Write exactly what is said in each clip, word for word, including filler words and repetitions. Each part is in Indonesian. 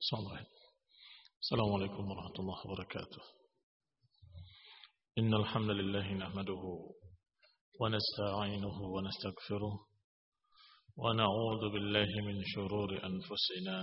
السلام عليكم ورحمة الله وبركاته. إن الحمد لله نحمده ونستعينه ونستغفره ونعوذ بالله من شرور أنفسنا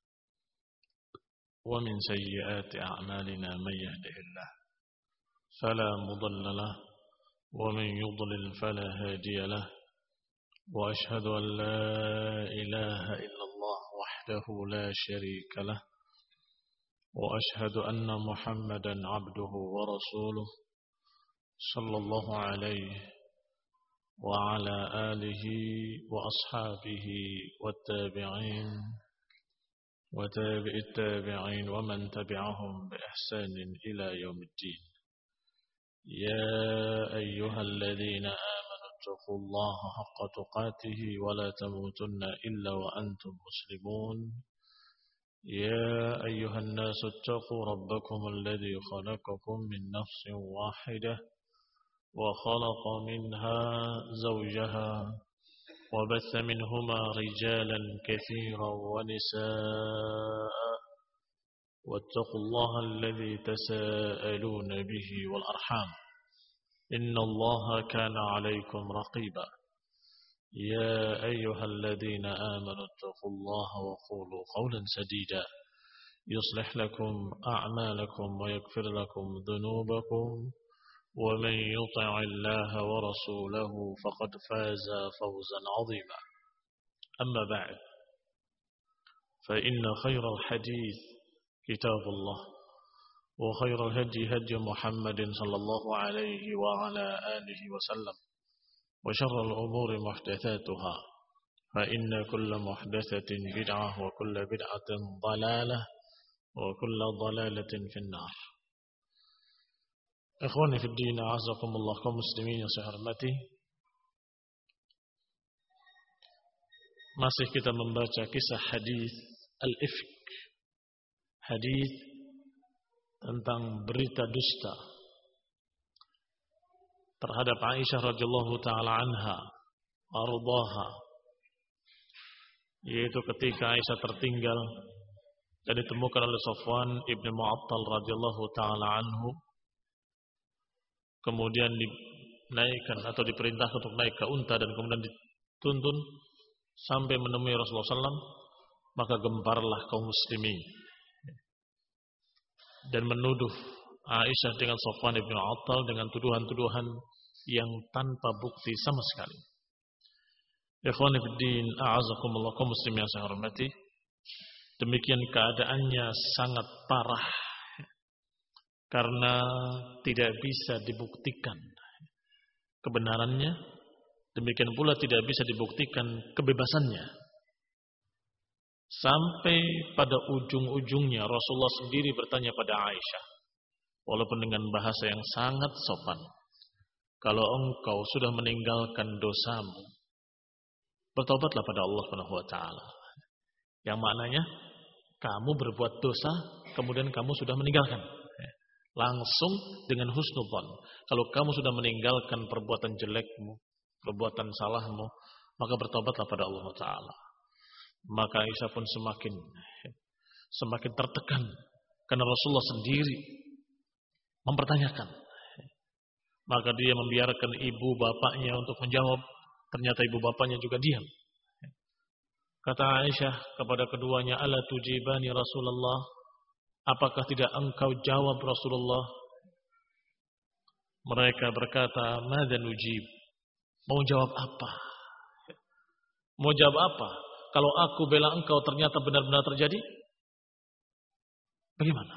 ومن سيئات أعمالنا. من يهده الله فلا مضل له ومن يضلل فلا هادي له، وأشهد أن لا إله إلا الله وحده لا شريك له، وأشهد أن محمدا عبده ورسوله صلى الله عليه وعلى آله وأصحابه والتابعين وتابع التابعين ومن تبعهم بإحسان إلى يوم الدين. يا أيها الذين آمنوا اتقوا الله حق تقاته ولا تموتن إلا وأنتم مسلمون. يا أيها الناس اتقوا ربكم الذي خلقكم من نفس واحدة وخلق منها زوجها وبث منهما رجالا كثيرا ونساء، واتقوا الله الذي تساءلون به والأرحام إن الله كان عليكم رقيبا. يا أيها الذين آمنوا اتقوا الله وقولوا قولا سديدا يصلح لكم أعمالكم ويغفر لكم ذنوبكم، ومن يطع الله ورسوله فقد فاز فوزا عظيما. أما بعد، فإن خير الحديث كتاب الله، وخير الهدي هدي محمد صلى الله عليه وعلى آله وسلم، وشر الأمور محدثاتها، فإن كل محدثة بدعة وكل بدعة ضلالة وكل ضلالة في النار. Ikhwani fi din, a'azakumullah, kaum muslimin yang saya hormati. Masih kita membaca kisah hadis al-ifk, hadis tentang berita dusta terhadap Aisyah radhiyallahu taala anha ardhaha, yaitu ketika Aisyah tertinggal dan ditemukan oleh Safwan ibn Mu'attal radhiyallahu taala anhu, kemudian dinaikkan atau diperintahkan untuk naik ke unta dan kemudian dituntun sampai menemui Rasulullah sallallahu alaihi wasallam, maka gemparlah kaum muslimin dan menuduh Aisyah dengan Safwan ibn Mu'attal dengan tuduhan-tuduhan yang tanpa bukti sama sekali. Ikhwani fid din, a'azakumullah, kaum muslimin yang saya hormati. Demikian keadaannya sangat parah karena tidak bisa dibuktikan kebenarannya, demikian pula tidak bisa dibuktikan kebebasannya. Sampai pada ujung-ujungnya Rasulullah sendiri bertanya pada Aisyah, walaupun dengan bahasa yang sangat sopan, kalau engkau sudah meninggalkan dosamu, bertobatlah pada Allah Subhanahu wa taala. Yang maknanya kamu berbuat dosa kemudian kamu sudah meninggalkan. Langsung dengan husnudzon. Kalau kamu sudah meninggalkan perbuatan jelekmu, perbuatan salahmu, maka bertobatlah pada Allah taala. Maka Aisyah pun semakin semakin tertekan karena Rasulullah sendiri mempertanyakan. Maka dia membiarkan ibu bapaknya untuk menjawab. Ternyata ibu bapaknya juga diam. Kata Aisyah kepada keduanya, "Ala tujibani Rasulullah? Apakah tidak engkau jawab Rasulullah?" Mereka berkata, "Madza nujib?" Mau jawab apa? Mau jawab apa? Kalau aku bela engkau ternyata benar-benar terjadi? Bagaimana?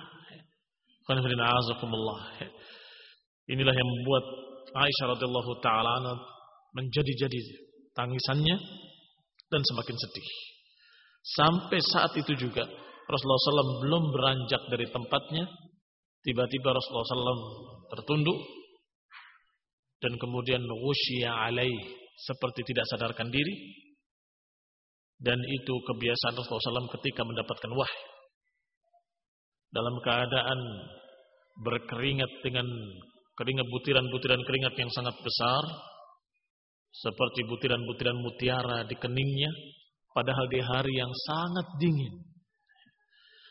Inilah yang membuat Aisyah radhiyallahu taala menjadi-jadi tangisannya dan semakin sedih. Sampai saat itu juga Rasulullah sallallahu alaihi wasallam belum beranjak dari tempatnya, tiba-tiba Rasulullah sallallahu alaihi wasallam tertunduk dan kemudian wusya alaih, seperti tidak sadarkan diri. Dan itu kebiasaan Rasulullah sallallahu alaihi wasallam ketika mendapatkan wahyu. Dalam keadaan berkeringat dengan keringat butiran-butiran keringat yang sangat besar, seperti butiran-butiran mutiara di keningnya, padahal di hari yang sangat dingin.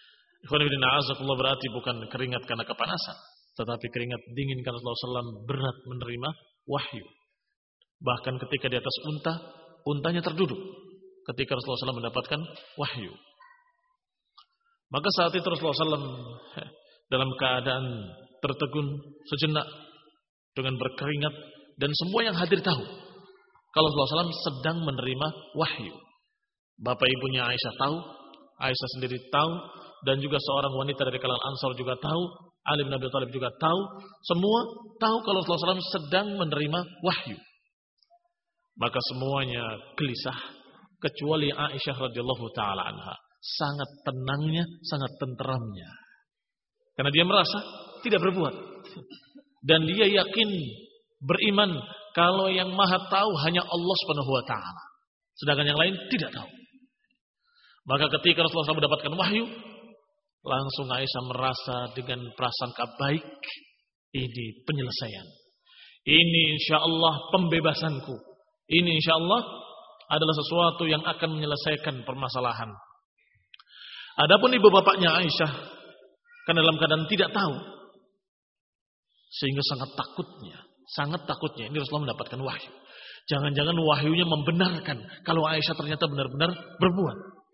Ikhwan fillah azakumullah berarti bukan keringat karena kepanasan, tetapi keringat dingin karena Rasulullah shallallahu alaihi wasallam berat menerima wahyu. Bahkan ketika di atas unta, untanya terduduk ketika Rasulullah shallallahu alaihi wasallam mendapatkan wahyu. Maka saat itu Rasulullah shallallahu alaihi wasallam dalam keadaan tertegun sejenak dengan berkeringat, dan semua yang hadir tahu kalau Rasulullah shallallahu alaihi wasallam sedang menerima wahyu. Bapak ibunya Aisyah tahu, Aisyah sendiri tahu, dan juga seorang wanita dari kalangan Ansar juga tahu, Ali bin Abi Thalib juga tahu, semua tahu kalau Rasulullah shallallahu alaihi wasallam sedang menerima wahyu. Maka semuanya gelisah kecuali Aisyah radhiyallahu taala anha. Sangat tenangnya, sangat tenteramnya. Karena dia merasa tidak berbuat. Dan dia yakin, beriman kalau yang Maha tahu hanya Allah Subhanahu wa taala. Sedangkan yang lain tidak tahu. Maka ketika Rasulullah shallallahu alaihi wasallam mendapatkan wahyu, langsung Aisyah merasa dengan prasangka baik, ini penyelesaian. Ini insyaallah pembebasanku. Ini insyaallah adalah sesuatu yang akan menyelesaikan permasalahan. Adapun ibu bapaknya Aisyah, karena dalam keadaan tidak tahu, sehingga sangat takutnya, sangat takutnya ini Rasulullah mendapatkan wahyu. Jangan-jangan wahyunya membenarkan kalau Aisyah ternyata benar-benar berbuat.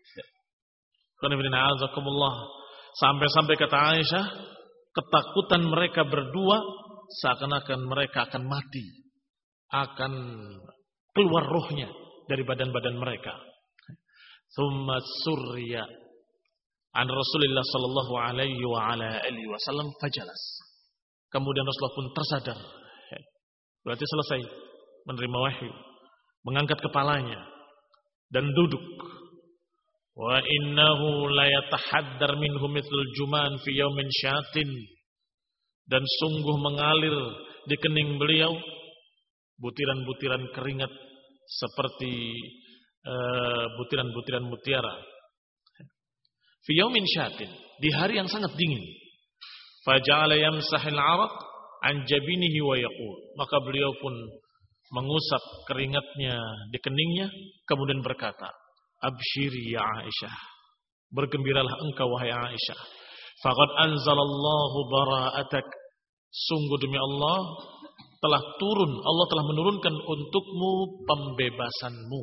Sampai-sampai kata Aisyah, ketakutan mereka berdua seakan-akan mereka akan mati, akan keluar rohnya dari badan-badan mereka. Thumma surya an Rasulullah sallallahu alaihi wa ala alihi wasallam fajalas. Kemudian Rasulullah pun tersadar. Berarti selesai menerima wahyu, mengangkat kepalanya dan duduk. Wa innahu la yatahaddar minhu mithlul juman fi yaumin syatin. Dan sungguh mengalir di kening beliau butiran-butiran keringat seperti uh, butiran-butiran mutiara. Fi yaumin syatin, di hari yang sangat dingin. Faja'ala yamsahil 'araq an jabinihi wa yaqul. Maka beliau pun mengusap keringatnya di keningnya, kemudian berkata, "Abshiri ya Aisyah, bergembiralah engkau wahai Aisyah. Faqad anzalallahu bara'atak. Sungguh demi Allah telah turun, Allah telah menurunkan untukmu pembebasanmu."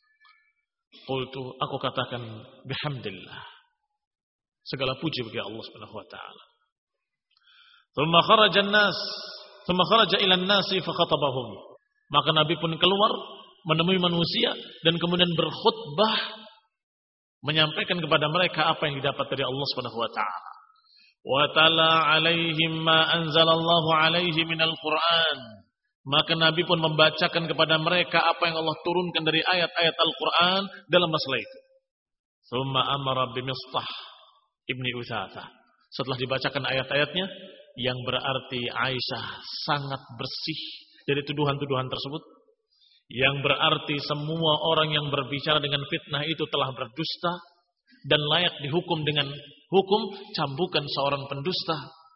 Qultu, aku katakan, bihamdillah, segala puji bagi Allah Subhanahu wa taala. Tsumma kharaja an-nas, tsumma kharaja ila an-nasi fa khatabahum. Maka Nabi pun keluar menemui manusia dan kemudian berkhutbah, menyampaikan kepada mereka apa yang didapat dari Allah Subhanahu wa taala. Wa tala 'alaihim ma anzalallahu 'alaihi minal Qur'an. Maka Nabi pun membacakan kepada mereka apa yang Allah turunkan dari ayat-ayat Al-Qur'an dalam masalah itu. Tsumma amara bi Mistah ibni Utsatsah. Setelah dibacakan ayat-ayatnya yang berarti Aisyah sangat bersih dari tuduhan-tuduhan tersebut, yang berarti semua orang yang berbicara dengan fitnah itu telah berdusta dan layak dihukum dengan hukum cambukan seorang pendusta,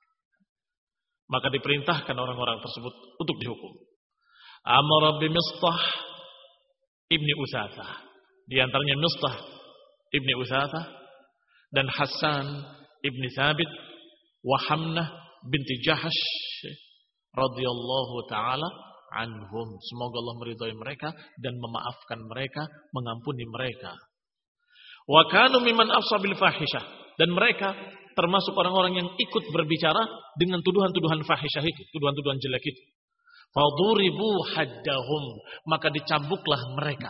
maka diperintahkan orang-orang tersebut untuk dihukum. Amara bi Mistah ibni Utsatsah, di antaranya Mistah ibni Utsatsah dan Hasan ibni Thabit wa Hamnah binti Jahash radhiyallahu taala anhum. Semoga Allah meridhai mereka dan memaafkan mereka, mengampuni mereka. Wa kanu mimman afsha bil fahisyah, dan mereka termasuk orang-orang yang ikut berbicara dengan tuduhan-tuduhan fahisyah itu, tuduhan-tuduhan jelek itu. Faduribu haddahum, maka dicambuklah mereka.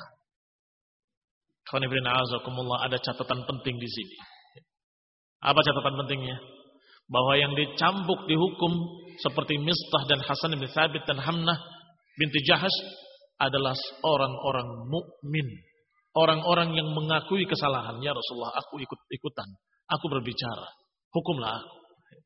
Ada catatan penting di sini. Apa catatan pentingnya? Bahwa yang dicambuk dihukum seperti Mistah dan Hasan bin Thabit dan Hamnah binti Jahash adalah orang-orang mukmin, orang-orang yang mengakui kesalahan. Ya Rasulullah, aku ikut-ikutan, aku berbicara, hukumlah aku.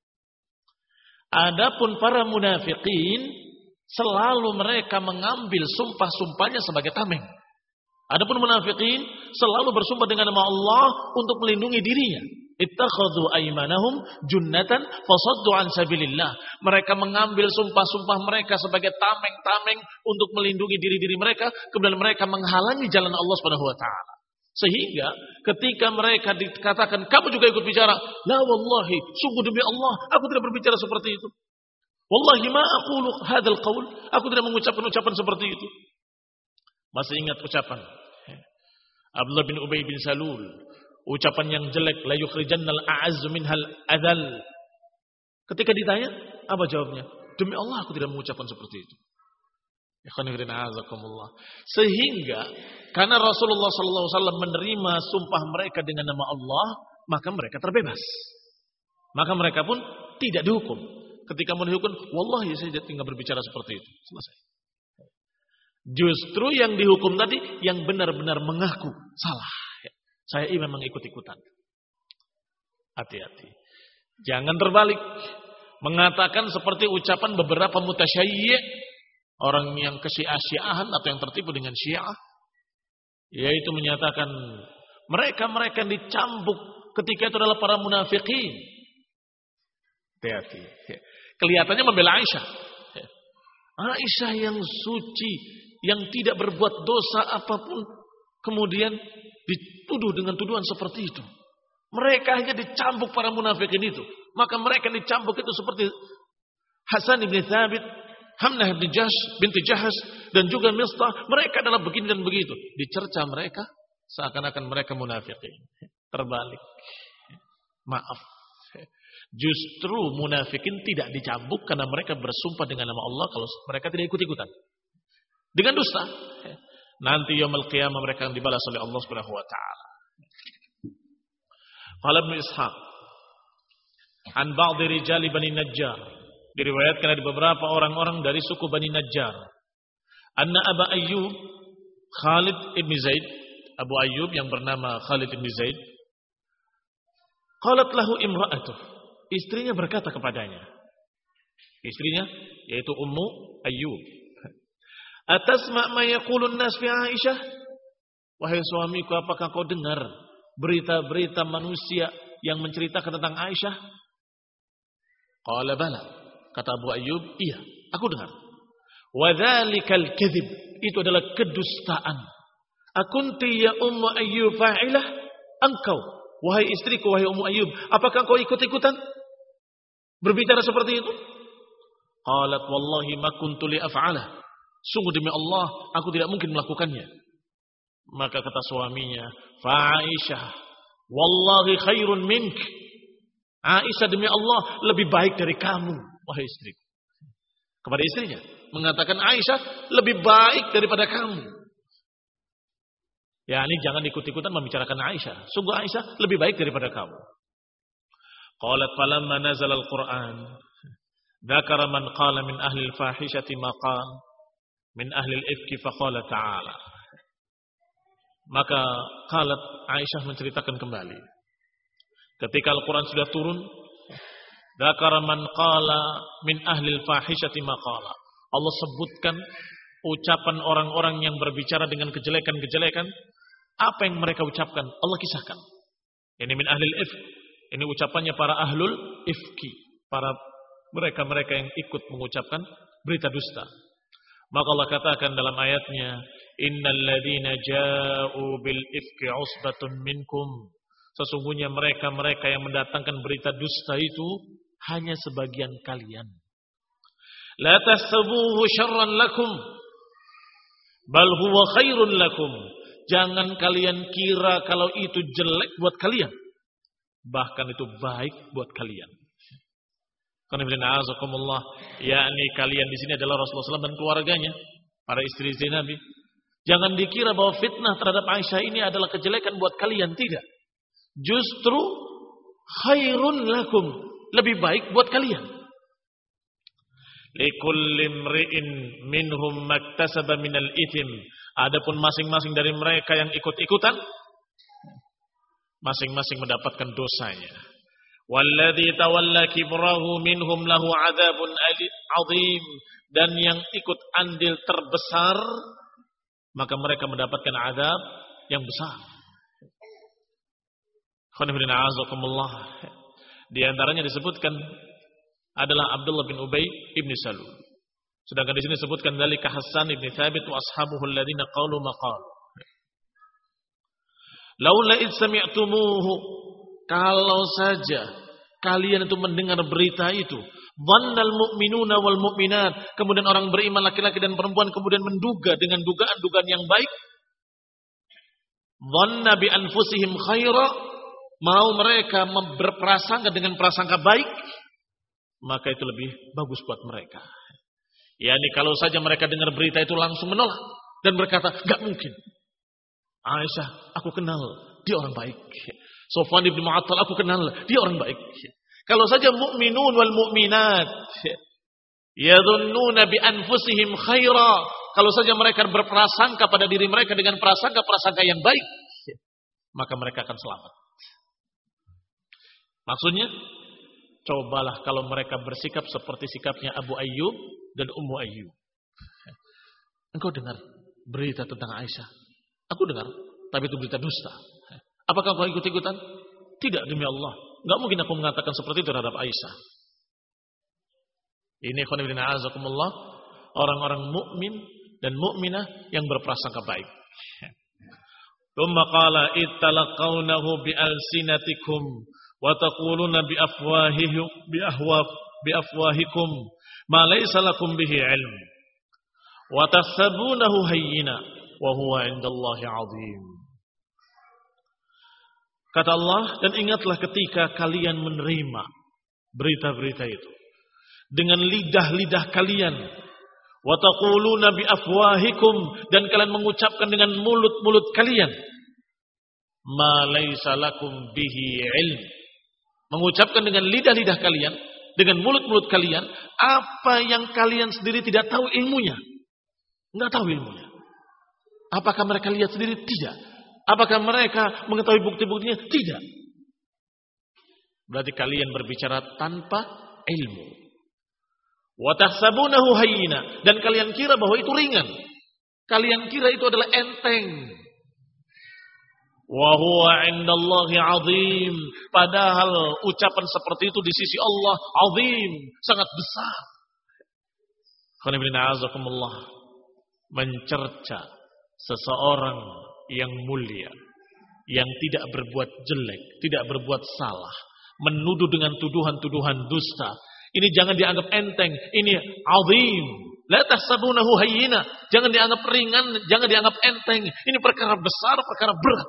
Adapun para munafikin, selalu mereka mengambil sumpah-sumpahnya sebagai tameng. Adapun munafikin selalu bersumpah dengan nama Allah untuk melindungi dirinya. Ittakhadhu aymanahum junnatan fasaddu an sabilillah. Mereka mengambil sumpah-sumpah mereka sebagai tameng-tameng untuk melindungi diri-diri mereka, kemudian mereka menghalangi jalan Allah Subhanahu wa taala. Sehingga ketika mereka dikatakan, kamu juga ikut bicara. La wallahi, sungguh demi Allah, aku tidak berbicara seperti itu. Wallahi ma aqulu hadzal qaul, aku tidak mengucapkan ucapan seperti itu. Masih ingat ucapan Abdullah bin Ubay bin Salul, ucapan yang jelek, la yukhrijannal a'azzu minhal adzal. Ketika ditanya, apa jawabnya? Demi Allah aku tidak mengucapkan seperti itu. Sehingga karena Rasulullah sallallahu alaihi wasallam menerima sumpah mereka dengan nama Allah, maka mereka terbebas. Maka mereka pun tidak dihukum. Ketika mau dihukum, wallahi saya tinggal berbicara seperti itu. Selesai. Justru yang dihukum tadi yang benar-benar mengaku salah. Saya ini memang ikut-ikutan. Hati-hati. Jangan terbalik. Mengatakan seperti ucapan beberapa mutasyayyi', orang yang kesyiah-syiahan atau yang tertipu dengan syiah, yaitu menyatakan mereka-mereka yang dicambuk ketika itu adalah para munafikin. Hati-hati. Kelihatannya membela Aisyah. Aisyah yang suci, yang tidak berbuat dosa apapun, kemudian dituduh dengan tuduhan seperti itu. Mereka hanya dicambuk para munafikin itu. Maka mereka dicambuk itu seperti Hasan bin Thabit, Hamnah bin Jahsh, binti Jahsh, dan juga Mistah. Mereka adalah begini dan begitu. Dicerca mereka seakan-akan mereka munafikin. Terbalik. Maaf. Justru munafikin tidak dicambuk karena mereka bersumpah dengan nama Allah kalau mereka tidak ikut-ikutan. Dengan dusta. Nanti yaumul qiyamah mereka akan dibalas oleh Allah Subhanahu wa taala. Qala Ibnu Ishaq an ba'd rijal Bani Najjar, diriwayatkan dari beberapa orang-orang dari suku Bani Najjar, anna Abu Ayyub Khalid ibn Zaid, Abu Ayyub yang bernama Khalid ibn Zaid, qalat lahu imra'atuh, istrinya berkata kepadanya, istrinya yaitu Ummu Ayyub, atasma' ma yaqulun nas fi Aisyah, wahai suamiku, apakah kau dengar berita-berita manusia yang menceritakan tentang Aisyah? Qala bala, kata Abu Ayyub, iya, aku dengar. Wa dzalikal kadzib, itu adalah kedustaan. Akunti ya Ummu Ayyub fa'ilah? Engkau, wahai istriku, wahai Ummu Ayyub, apakah kau ikut-ikutan berbicara seperti itu? Qalat wallahi ma kuntu li af'alah. Sungguh demi Allah, aku tidak mungkin melakukannya. Maka kata suaminya, fa Aisyah wallahi khairun mink. Aisyah demi Allah lebih baik dari kamu, wahai istriku. Kepada istrinya mengatakan Aisyah lebih baik daripada kamu. Ya, ini jangan ikut-ikutan membicarakan Aisyah. Sungguh Aisyah lebih baik daripada kamu. Qalat falamma nazala al-Qur'an dzakara man qala min ahli al-fahishati ma qala min ahli al-ifki faqala ta'ala. Maka qalat Aisyah menceritakan kembali. Ketika Al-Quran sudah turun, dzakara man qala min ahli al-fahishati ma qala. Allah sebutkan ucapan orang-orang yang berbicara dengan kejelekan-kejelekan. Apa yang mereka ucapkan? Allah kisahkan. Ini min ahli al-ifk. Ini ucapannya para ahlul ifki, para mereka-mereka yang ikut mengucapkan berita dusta. Maka Allah katakan dalam ayatnya, innal ladzina ja'u bil ifki usbatun minkum. Sesungguhnya mereka-mereka yang mendatangkan berita dusta itu hanya sebagian kalian. La tahsabuhu syarran lakum bal huwa khairun lakum. Jangan kalian kira kalau itu jelek buat kalian, bahkan itu baik buat kalian. Qanifillah azakumullah, yakni kalian di sini adalah Rasulullah sallallahu alaihi wasallam dan keluarganya, para istri-istri Nabi. Jangan dikira bahwa fitnah terhadap Aisyah ini adalah kejelekan buat kalian, tidak. Justru khairun lakum, lebih baik buat kalian. Likulli imri'in minhum maktasaba minal ithim. Adapun masing-masing dari mereka yang ikut-ikutan, masing-masing mendapatkan dosanya. Walladzi tawalla kibrahu minhum lahu adzabun adzim. Dan yang ikut andil terbesar, maka mereka mendapatkan azab yang besar. Di antaranya disebutkan adalah Abdullah bin Ubay ibn Salul. Sedangkan di sini disebutkan dari Hasan ibn Thabit wa ashabuhu alladziina qalu maqal. Laula id sami'tumuhu, kalau saja kalian itu mendengar berita itu, dhannal mu'minuna wal mu'minat, kemudian orang beriman laki-laki dan perempuan kemudian menduga dengan dugaan-dugaan yang baik, dhanna bi anfusihim khaira, mau mereka berprasangka dengan prasangka baik, maka itu lebih bagus buat mereka. Yani kalau saja mereka dengar berita itu langsung menolak dan berkata, enggak mungkin. Aisyah, aku kenal, dia orang baik. Sofwan ibn Mu'attal, aku kenal, dia orang baik. Kalau saja mu'minun wal mu'minat yadhunnuna bi anfusihim khaira, kalau saja mereka berprasangka pada diri mereka dengan prasangka-prasangka yang baik, maka mereka akan selamat. Maksudnya, cobalah kalau mereka bersikap seperti sikapnya Abu Ayyub dan Ummu Ayyub. Engkau dengar berita tentang Aisyah? Aku dengar, tapi itu berita dusta. Apakah kau ikut-ikutan? Tidak, demi Allah. Enggak mungkin aku mengatakan seperti itu terhadap Aisyah. Ini ikhwan fillah azakumullah, orang-orang mukmin dan mukminah yang berprasangka baik. Tsumma qala ittalaqawnahu bi alsinatikum wa taquluna bi afwahihim bi ahwa bi afwahikum ma laysa lakum bihi ilm wa tahsabunahu hayyina wa huwa 'indallahi 'azim. Kata Allah, dan ingatlah ketika kalian menerima berita-berita itu dengan lidah-lidah kalian, wa taquluna bi afwahikum, dan kalian mengucapkan dengan mulut-mulut kalian, ma laysa lakum bihi ilm, mengucapkan dengan lidah-lidah kalian, dengan mulut-mulut kalian apa yang kalian sendiri tidak tahu ilmunya. Enggak tahu ilmunya. Apakah mereka lihat sendiri? Tidak. Apakah mereka mengetahui bukti-buktinya? Tidak. Berarti kalian berbicara tanpa ilmu. Wa tahsabunahu hayyina, dan kalian kira bahwa itu ringan. Kalian kira itu adalah enteng. Wa huwa 'indallahi 'azim, padahal ucapan seperti itu di sisi Allah azim, sangat besar. Khana bin a'azakumullah, mencerca seseorang yang mulia, yang tidak berbuat jelek, tidak berbuat salah, menuduh dengan tuduhan-tuduhan dusta, ini jangan dianggap enteng, ini azim. La tahsabunahu hayyina, jangan dianggap ringan, jangan dianggap enteng. Ini perkara besar, perkara berat.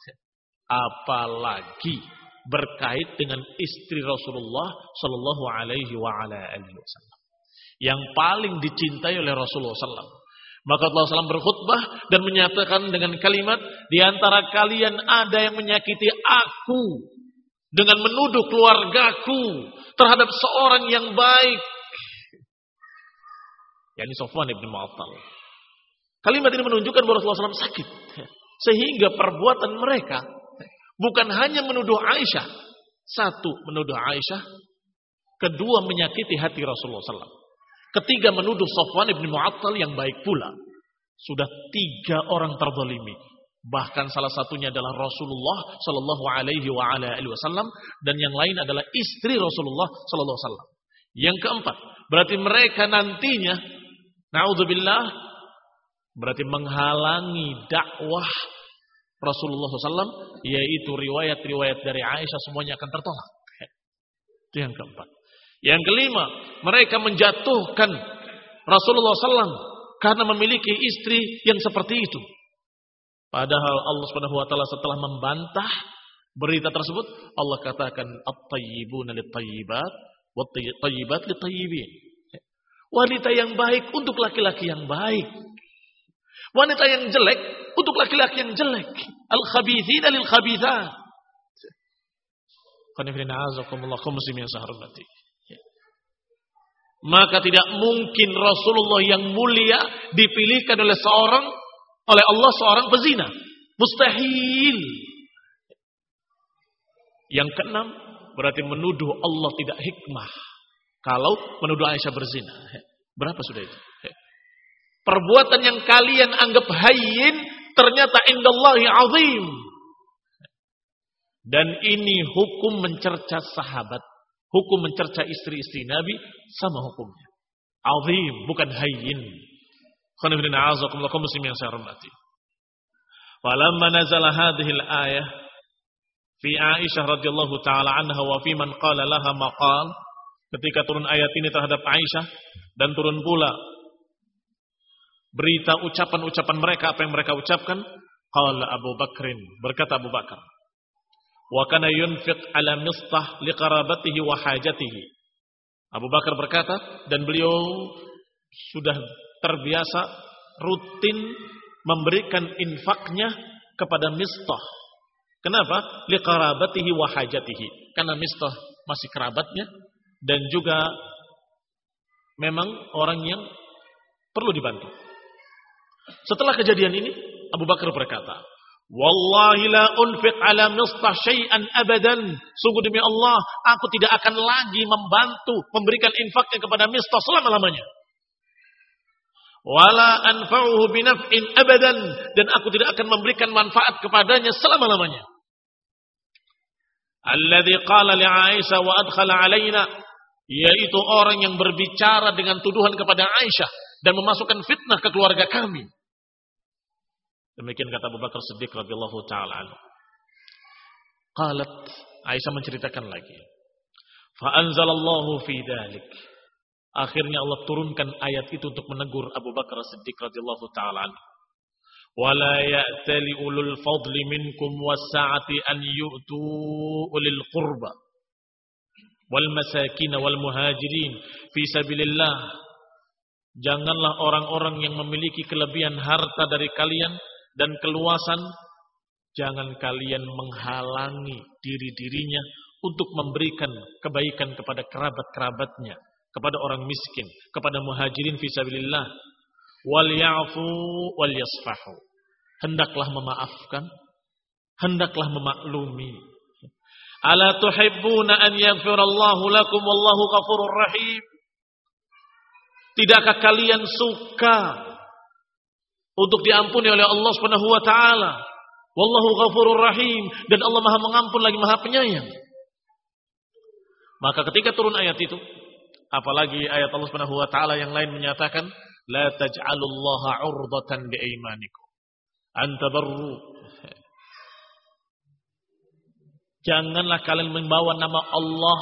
Apalagi berkait dengan istri Rasulullah sallallahu alaihi wa ala alihi wasallam, yang paling dicintai oleh Rasulullah sallallahu alaihi wasallam. Maka Allah shallallahu alaihi wasallam berkhutbah dan menyatakan dengan kalimat, di antara kalian ada yang menyakiti aku dengan menuduh keluargaku terhadap seorang yang baik, yakni Sofwan ibn Mu'attal. Kalimat ini menunjukkan bahwa Rasulullah shallallahu alaihi wasallam sakit, sehingga perbuatan mereka bukan hanya menuduh Aisyah, satu menuduh Aisyah, kedua menyakiti hati Rasulullah shallallahu alaihi wasallam. Ketiga menuduh Sofwan ibn Mu'attal yang baik pula. Sudah tiga orang terzalimi. Bahkan salah satunya adalah Rasulullah sallallahu alaihi wa ala alihi wasallam, dan yang lain adalah istri Rasulullah sallallahu alaihi wasallam. Yang keempat, berarti mereka nantinya naudzubillah berarti menghalangi dakwah Rasulullah sallallahu alaihi wasallam, yaitu riwayat-riwayat dari Aisyah semuanya akan tertolak. Itu yang keempat. Yang kelima, mereka menjatuhkan Rasulullah sallallahu alaihi wasallam karena memiliki istri yang seperti itu. Padahal Allah Subhanahu wa taala setelah membantah berita tersebut, Allah katakan at-tayyibuna lit-tayyibat wat-tayyibat lit-tayyibin. Wanita yang baik untuk laki-laki yang baik. Wanita yang jelek untuk laki-laki yang jelek. Al-khabithina lil-khabithat. Qanifina azakumullah kaum muslimin yang saya hormati. Maka tidak mungkin Rasulullah yang mulia dipilihkan oleh seorang, oleh Allah seorang pezina. Mustahil. Yang keenam, berarti menuduh Allah tidak hikmah kalau menuduh Aisyah berzina. Berapa sudah itu? Perbuatan yang kalian anggap hayyin ternyata indallahi azim. Dan ini hukum mencerca sahabat. Hukum mencerca istri-istri Nabi sama hukumnya. Azim, bukan hayyin. Khana bin a'azakumullah kaum muslimin yang saya hormati. Falamma nazala hadhihi al-ayah fi Aisyah radhiyallahu taala anha wa fi man qala laha maqal, ketika turun ayat ini terhadap Aisyah dan turun pula berita ucapan-ucapan mereka, apa yang mereka ucapkan, qala Abu Bakrin, berkata Abu Bakar, wa kana yunfiq ala Mistah liqarabatihi wa hajatihi. Abu Bakar berkata, dan beliau sudah terbiasa rutin memberikan infaknya kepada Mistah. Kenapa? Liqarabatihi wa hajatihi. Karena Mistah masih kerabatnya dan juga memang orang yang perlu dibantu. Setelah kejadian ini, Abu Bakar berkata, wallahi la unfiq ala Mistah syai'an abadan. Sungguh demi Allah, aku tidak akan lagi membantu, memberikan infaknya kepada Mistah selama-lamanya. Wala anfa'uhu binaf'in abadan. Dan aku tidak akan memberikan manfaat kepadanya selama-lamanya. Alladhi qala li Aisyah wa adkhala alaina. Yaitu orang yang berbicara dengan tuduhan kepada Aisyah dan memasukkan fitnah ke keluarga kami. Demikian kata Abu Bakar Siddiq radhiyallahu taala anhu. Qalat, Aisyah menceritakan lagi. Fa anzalallahu fi dzalik. Akhirnya Allah turunkan ayat itu untuk menegur Abu Bakar Siddiq radhiyallahu taala anhu. Wala ya'tali ulul fadli minkum was-sa'ati an yu'tu ulil qurba wal masakin wal muhajirin fi sabilillah. Janganlah orang-orang yang memiliki kelebihan harta dari kalian dan keluasan, jangan kalian menghalangi diri-dirinya untuk memberikan kebaikan kepada kerabat-kerabatnya, kepada orang miskin, kepada muhajirin fi sabilillah. Wal ya'fu wal yasfahu. Hendaklah memaafkan, hendaklah memaklumi. Ala tuhibbuna an yaghfirallahu lakum wallahu ghafurur rahim. Tidakkah kalian suka untuk diampuni oleh Allah Subhanahu wa taala? Wallahu ghafurur rahim, dan Allah Maha mengampun lagi Maha penyayang. Maka ketika turun ayat itu, apalagi ayat Allah Subhanahu wa taala yang lain menyatakan, la taj'alullaha 'urdatan liaymanikum an tabarru. Janganlah kalian membawa nama Allah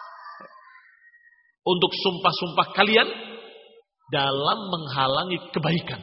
untuk sumpah-sumpah kalian dalam menghalangi kebaikan.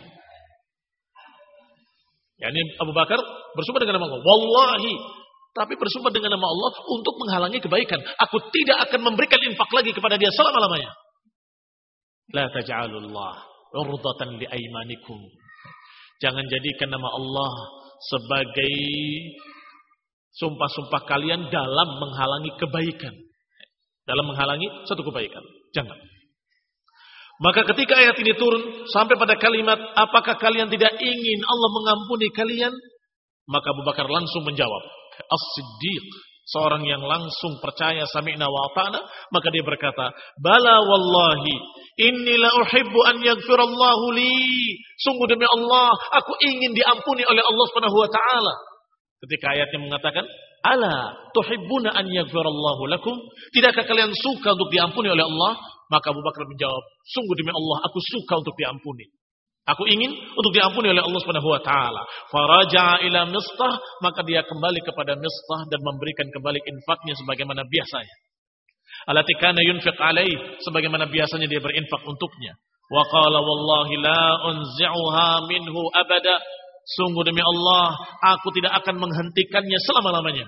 Yani Abu Bakar bersumpah dengan nama Allah, wallahi, tapi bersumpah dengan nama Allah untuk menghalangi kebaikan. Aku tidak akan memberikan infak lagi kepada dia selama-lamanya. La taj'alullah 'urdatan liaymanikum. Jangan jadikan nama Allah sebagai sumpah-sumpah kalian dalam menghalangi kebaikan. Dalam menghalangi satu kebaikan. Jangan. Maka ketika ayat ini turun sampai pada kalimat, apakah kalian tidak ingin Allah mengampuni kalian? Maka Abu Bakar langsung menjawab, As-Siddiq, seorang yang langsung percaya sami'na wa ata'na, maka dia berkata, bala wallahi inni la uhibbu an yaghfirallahu li. Sungguh demi Allah, aku ingin diampuni oleh Allah Subhanahu wa taala. Ketika ayatnya mengatakan, ala tuhibbuna an yaghfirallahu lakum, tidakkah kalian suka untuk diampuni oleh Allah? Maka Abu Bakar menjawab, sungguh demi Allah, aku suka untuk diampuni. Aku ingin untuk diampuni oleh Allah Subhanahu wa taala. Faraja'a ila Mistah, maka dia kembali kepada Mistah dan memberikan kembali infaknya sebagaimana biasanya. Allati kana yunfiq alaih, sebagaimana biasanya dia berinfak untuknya. Wa qala wallahi la unzi'uha minhu abada. Sungguh demi Allah, aku tidak akan menghentikannya selama-lamanya.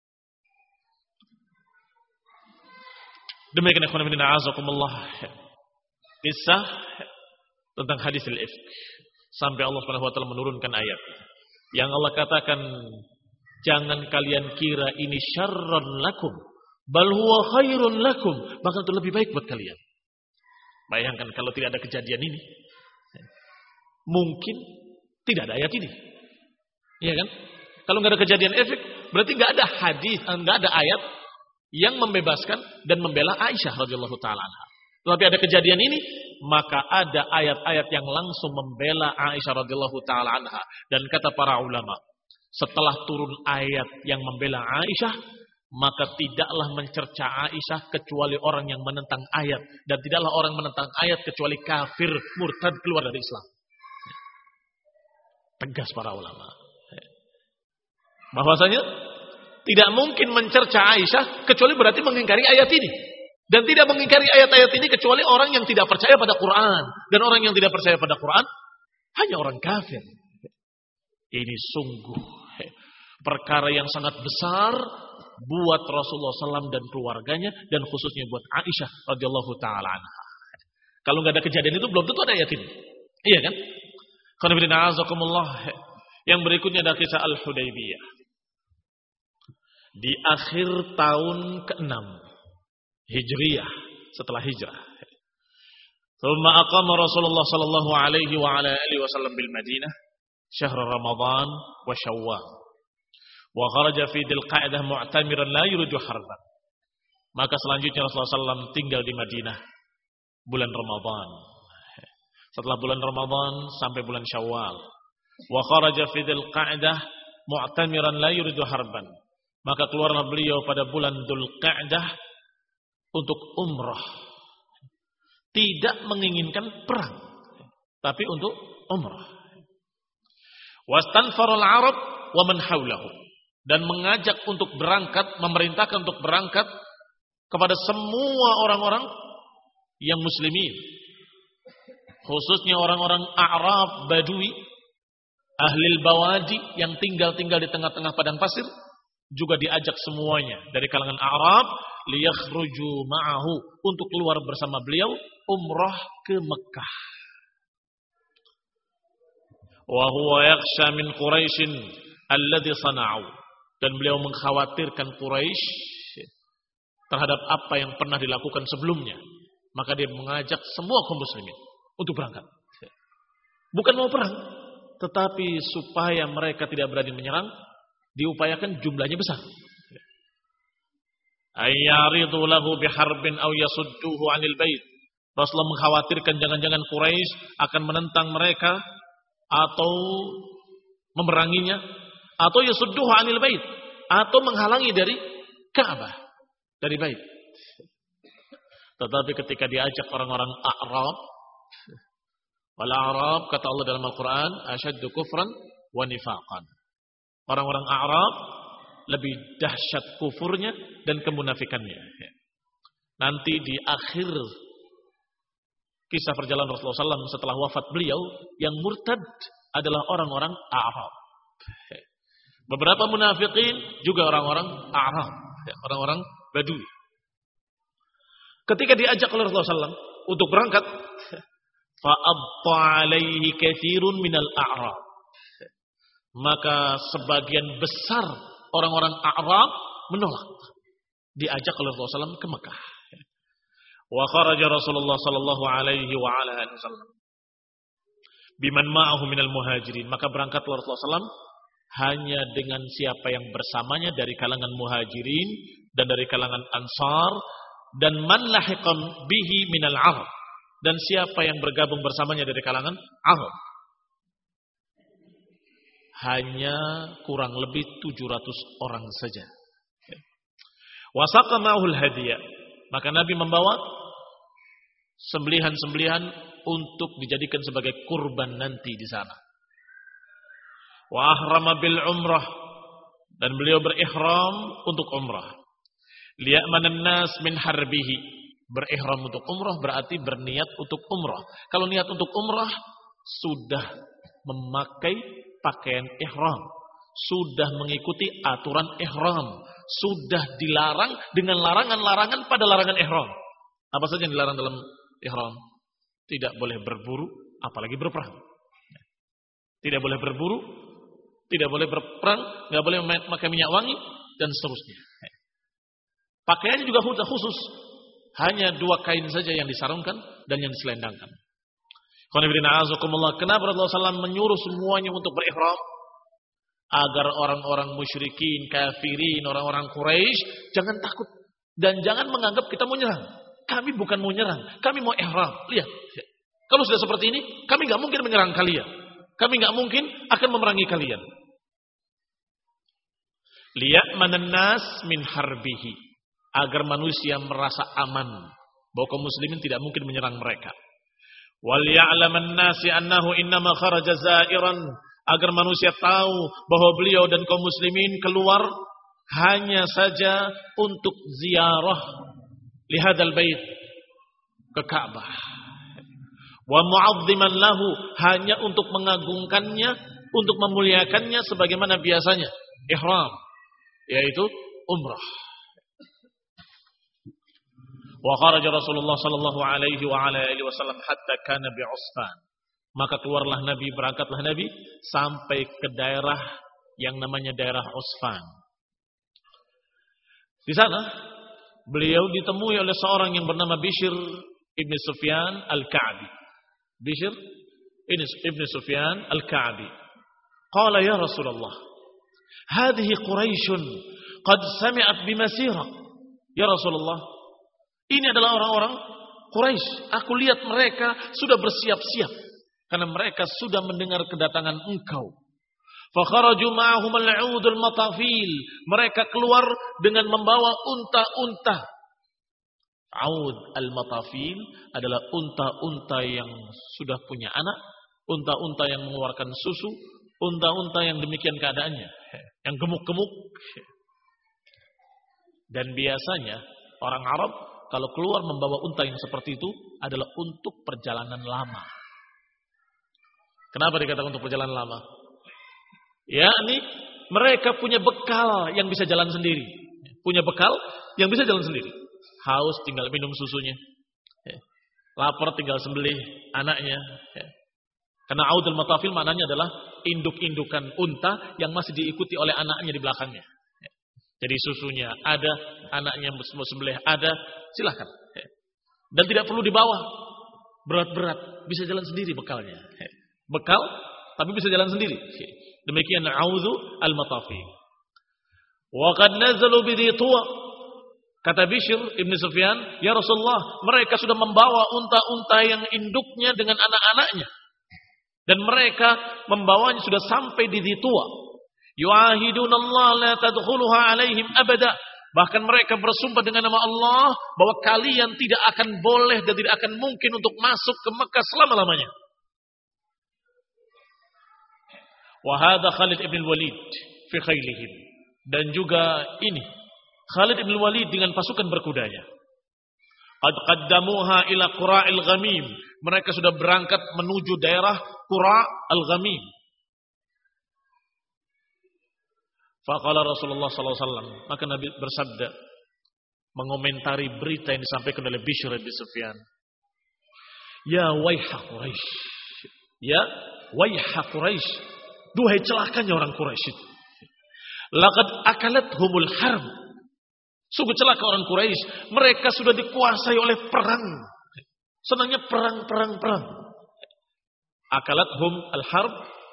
Demikian ikhwan fillah azakumullah. Kisah tentang hadis al-ifk sampai Allah Subhanahu wa taala menurunkan ayat yang Allah katakan, jangan kalian kira ini syarran lakum bal huwa khairun lakum, bahkan itu lebih baik buat kalian. Bayangkan kalau tidak ada kejadian ini, mungkin tidak ada ayat ini. Iya kan? Kalau nggak ada kejadian ifk, berarti nggak ada hadis, nggak ada ayat yang membebaskan dan membela Aisyah radhiyallahu taala anha. Tapi ada kejadian ini, maka ada ayat-ayat yang langsung membela Aisyah radhiyallahu taala anha. Dan kata para ulama, setelah turun ayat yang membela Aisyah, maka tidaklah mencerca Aisyah kecuali orang yang menentang ayat, dan tidaklah orang menentang ayat kecuali kafir, murtad, keluar dari Islam. Tegas para ulama. Bahwasanya tidak mungkin mencerca Aisyah kecuali berarti mengingkari ayat ini. Dan tidak mengingkari ayat-ayat ini kecuali orang yang tidak percaya pada Quran. Dan orang yang tidak percaya pada Quran hanya orang kafir. Ini sungguh perkara yang sangat besar buat Rasulullah shallallahu alaihi wasallam dan keluarganya, dan khususnya buat Aisyah radhiyallahu taala anha. Kalau nggak ada kejadian itu belum tentu ada ayat ini. Iya kan? Yang berikutnya ada kisah Al-Hudaybiyah. Di akhir tahun keenam Hijriyah, setelah hijrah. Thumma aqama Rasulullah sallallahu alaihi wa ala alihi wasallam bil Madinah syahr Ramadan wa Syawal. Wa kharaja fi Dzil Qa'dah mu'tamiran la yuridu harban. Maka selanjutnya Rasulullah sallallahu alaihi wasallam tinggal di Madinah bulan Ramadan. Setelah bulan Ramadan sampai bulan Syawal. Wa kharaja fi Dzil Qa'dah mu'tamiran la yuridu harban. Maka keluarlah beliau pada bulan Dzul Qa'dah untuk umrah. Tidak menginginkan perang, tapi untuk umrah. Wastanfarul Arab wa man haulahu, dan mengajak untuk berangkat, memerintahkan untuk berangkat kepada semua orang-orang yang muslimin, khususnya orang-orang A'rab Badui, ahlil Bawadi yang tinggal-tinggal di tengah-tengah padang pasir, juga diajak semuanya dari kalangan Arab liyakhruju ma'ahu, untuk keluar bersama beliau umrah ke Mekah. Wa huwa yakhsha min Quraisy alladhi sana'u, dan beliau mengkhawatirkan Quraisy terhadap apa yang pernah dilakukan sebelumnya. Maka dia mengajak semua kaum muslimin untuk berangkat. Bukan mau perang, tetapi supaya mereka tidak berani menyerang, diupayakan jumlahnya besar. Ayyaridu lahu biharbin aw yasudduhu 'anil bait. Rasulullah mengkhawatirkan jangan-jangan Quraisy akan menentang mereka atau memeranginya, atau yasudduhu 'anil bait, atau menghalangi dari Ka'bah, dari bait. Tetapi ketika diajak orang-orang A'rab, wal A'rab kata Allah dalam Al-Qur'an asyaddu kufran wa nifaqan. Orang-orang A'rab lebih dahsyat kufurnya dan kemunafikannya. Nanti di akhir kisah perjalanan Rasulullah shallallahu alaihi wasallam setelah wafat beliau, yang murtad adalah orang-orang A'rab. Beberapa munafikin juga orang-orang A'rab, orang-orang Badui. Ketika diajak oleh Rasulullah shallallahu alaihi wasallam untuk berangkat, fa'abta alaihi katsirun minal A'rab, maka sebagian besar orang-orang A'rab menolak diajak oleh Rasulullah shallallahu alaihi wasallam ke Mekah. Wa kharaja Rasulullah sallallahu alaihi wa ala alihi wasallam biman ma'ahu minal muhajirin, maka berangkatlah Rasulullah shallallahu alaihi wasallam hanya dengan siapa yang bersamanya dari kalangan muhajirin dan dari kalangan ansar, dan man lahiqan bihi minal arab, dan siapa yang bergabung bersamanya dari kalangan Arab. Hanya kurang lebih tujuh ratus orang saja. Wasaqa ma'ahul hadiyah, maka Nabi membawa sembelihan-sembelihan untuk dijadikan sebagai kurban nanti di sana. Wa ahrama bil umrah, dan beliau berihram untuk umrah. Liya'manan nas min harbihi, berihram untuk umrah berarti berniat untuk umrah. Kalau niat untuk umrah sudah memakai pakaian ihram, sudah mengikuti aturan ihram, sudah dilarang dengan larangan-larangan pada larangan ihram. Apa saja yang dilarang dalam ihram? Tidak boleh berburu, apalagi berperang. Tidak boleh berburu, tidak boleh berperang, nggak boleh memakai minyak wangi, dan seterusnya. Pakaiannya juga khusus, hanya dua kain saja yang disarungkan dan yang diselendangkan. Kenapa Rasulullah shallallahu alaihi wasallam menyuruh semuanya untuk berihram? Agar orang-orang musyrikin, kafirin, orang-orang Quraisy jangan takut dan jangan menganggap kita mau nyerang. Kami bukan mau nyerang, kami mau ihram. Lihat, kalau sudah seperti ini, kami nggak mungkin menyerang kalian. Kami nggak mungkin akan memerangi kalian. Liya'manan nas min harbihi, agar manusia merasa aman bahwa kaum muslimin tidak mungkin menyerang mereka. Wal ya'laman nasi annahu innama kharaja za'iran agar manusia tahu bahwa beliau dan kaum muslimin keluar hanya saja untuk ziarah lihadal bait, ke Ka'bah. Wa mu'azziman lahu, hanya untuk mengagungkannya, untuk memuliakannya sebagaimana biasanya ihram, yaitu umrah. Wa kharaja Rasulullah sallallahu alaihi wa ala alihi wasallam hatta kana bi Usfan. Maka keluarlah Nabi, berangkatlah Nabi sampai ke daerah yang namanya daerah Usfan. Di sana beliau ditemui oleh seorang yang bernama Bishr ibn Sufyan al-Ka'bi. Bishr ibn Sufyan al-Ka'bi. Qala ya Rasulullah, hadhihi Quraisyun qad sami'at bimasirah. Ya Rasulullah, ini adalah orang-orang Quraisy. Aku lihat mereka sudah bersiap-siap karena mereka sudah mendengar kedatangan engkau. Fakharaju ma'ahum al-'udul matafil. Mereka keluar dengan membawa unta-unta. 'Ud al-matafil adalah unta-unta yang sudah punya anak, unta-unta yang mengeluarkan susu, unta-unta yang demikian keadaannya, yang gemuk-gemuk. Dan biasanya orang Arab kalau keluar membawa unta yang seperti itu adalah untuk perjalanan lama. Kenapa dikatakan untuk perjalanan lama? Yakni mereka punya bekal yang bisa jalan sendiri. Punya bekal yang bisa jalan sendiri. Haus tinggal minum susunya. Lapar tinggal sembelih anaknya. Karena audul matafil maknanya adalah induk-indukan unta yang masih diikuti oleh anaknya di belakangnya. Jadi susunya ada, anaknya sembelih ada, silahkan. Dan tidak perlu dibawa berat-berat, bisa jalan sendiri bekalnya. Bekal tapi bisa jalan sendiri. Demikian audhu al-matafil. Wa qad nazalu bi Tuwa. Kata Bishr ibn Sufyan, ya Rasulullah, mereka sudah membawa unta-unta yang induknya dengan anak-anaknya. Dan mereka membawanya sudah sampai di Tuwa. Yu'ahiduna Allah la tadkhuluha alaihim abada. Bahkan mereka bersumpah dengan nama Allah bahwa kalian tidak akan boleh dan tidak akan mungkin untuk masuk ke Mekah selama-lamanya. Wa hadha Khalid ibn Walid fi khailihim. Dan juga ini Khalid ibn Walid dengan pasukan berkudanya. Qad qaddamuha ila Qura'il Ghamim. Mereka sudah berangkat menuju daerah Qura' al-Ghamim. Faqala Rasulullah sallallahu alaihi wasallam, maka Nabi bersabda mengomentari berita yang disampaikan oleh Bishr bin Sufyan. Ya waiha Quraisy. Ya waiha Quraisy. Duhai celakanya orang Quraisy itu. Laqad akalathumul harb. Sungguh celaka orang Quraisy. Mereka sudah dikuasai oleh perang. Senangnya perang, perang, perang. Akalathum al-harb,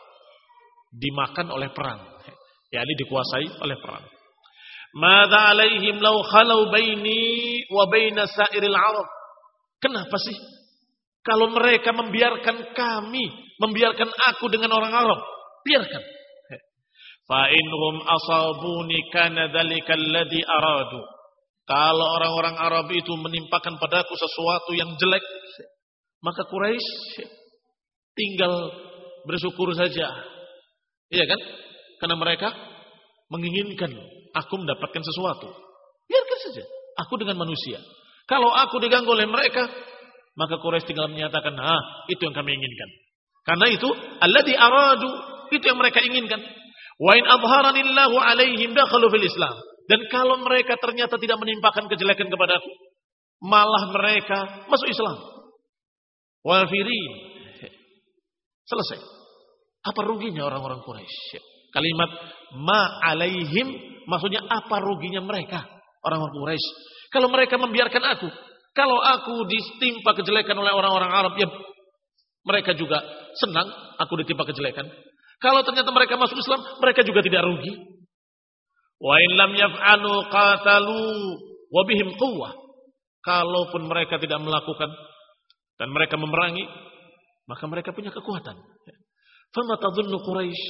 dimakan oleh perang. yakni dikuasai oleh perang. Madza alaihim law khalau baini wa baina sairil Arab. Kenapa sih kalau mereka membiarkan kami, membiarkan aku dengan orang Arab? Biarkan. Fa inhum asabuni kana dzalikal ladzi aradu. Kalau orang-orang Arab itu menimpakan padaku sesuatu yang jelek, maka Quraisy tinggal bersyukur saja. Iya kan? Karena mereka menginginkan aku mendapatkan sesuatu. Biarkan saja. Aku dengan manusia. Kalau aku diganggu oleh mereka, maka Quraisy tinggal menyatakan, ah, itu yang kami inginkan. Karena itu, alladzi aradu, itu yang mereka inginkan. Wa in adharanillahu alaihim dakhalu fil Islam. Dan kalau mereka ternyata tidak menimpakan kejelekan kepadaku, malah mereka masuk Islam. Wafirin. Selesai. Apa ruginya orang-orang Quraisy? Kalimat ma alaihim maksudnya apa ruginya mereka, orang-orang Quraisy? Kalau mereka membiarkan aku, kalau aku ditimpa kejelekan oleh orang-orang Arab, ya mereka juga senang aku ditimpa kejelekan. Kalau ternyata mereka masuk Islam, mereka juga tidak rugi. Wa in lam yaf'alu qatalu wa bihim quwwah. Kalaupun mereka tidak melakukan dan mereka memerangi, maka mereka punya kekuatan. Fama tadhunnu Quraisy?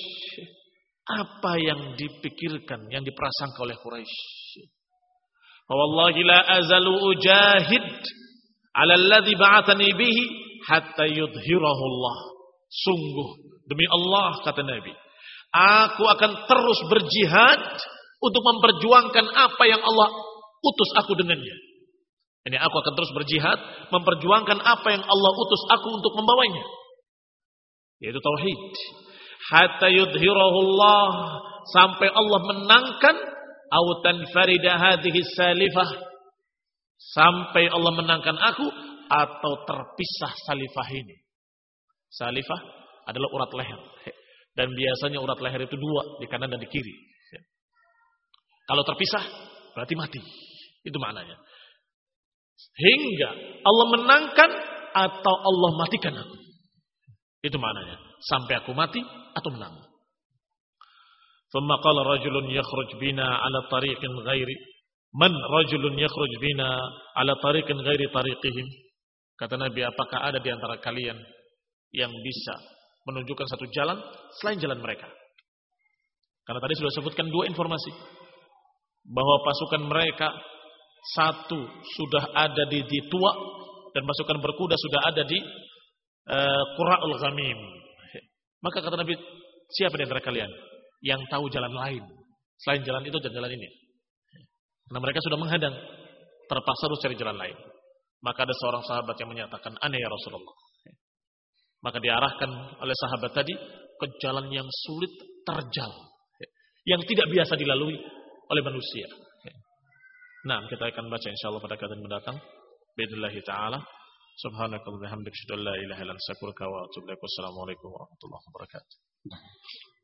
Apa yang dipikirkan, yang diprasangka oleh Quraisy? Wallahi la azalu ujahid 'ala alladhi ba'athani bihi hatta yudhhirahu Allah. Sungguh Demi Allah, kata Nabi, aku akan terus berjihad untuk memperjuangkan apa yang Allah utus aku dengannya. Ini aku akan terus berjihad memperjuangkan apa yang Allah utus aku untuk membawanya, yaitu tauhid. Hatta yudhhirahu Allah, sampai Allah menangkan, au tanfarida hadhihi salifah, sampai Allah menangkan aku atau terpisah salifah ini. Salifah adalah urat leher. Dan biasanya urat leher itu dua, di kanan dan di kiri. Kalau terpisah berarti mati. Itu maknanya. Hingga Allah menangkan atau Allah matikan aku. Itu maknanya. Sampai aku mati atau menang. Thumma qala rajulun yakhruj bina ala tariqin ghairi man rajulun yakhruj bina ala tariqin ghairi tariqihim. Kata Nabi, apakah ada di antara kalian yang bisa menunjukkan satu jalan selain jalan mereka? Karena tadi sudah sebutkan dua informasi, bahwa pasukan mereka satu sudah ada di, di Tua, dan pasukan berkuda sudah ada di uh, Qura'ul Ghamim. Maka kata Nabi, siapa di antara kalian yang tahu jalan lain selain jalan itu dan jalan ini? Karena mereka sudah menghadang, terpaksa harus cari jalan lain. Maka ada seorang sahabat yang menyatakan, ana ya Rasulullah. Maka diarahkan oleh sahabat tadi ke jalan yang sulit, terjal, yang tidak biasa dilalui oleh manusia. Nah, kita akan baca insyaallah pada kajian mendatang. Billahi taala. Subhanakallahumma wa bihamdika, asyhadu an la ilaha illa anta, astaghfiruka wa atubu ilaik. Wassalamualaikum warahmatullahi wabarakatuh.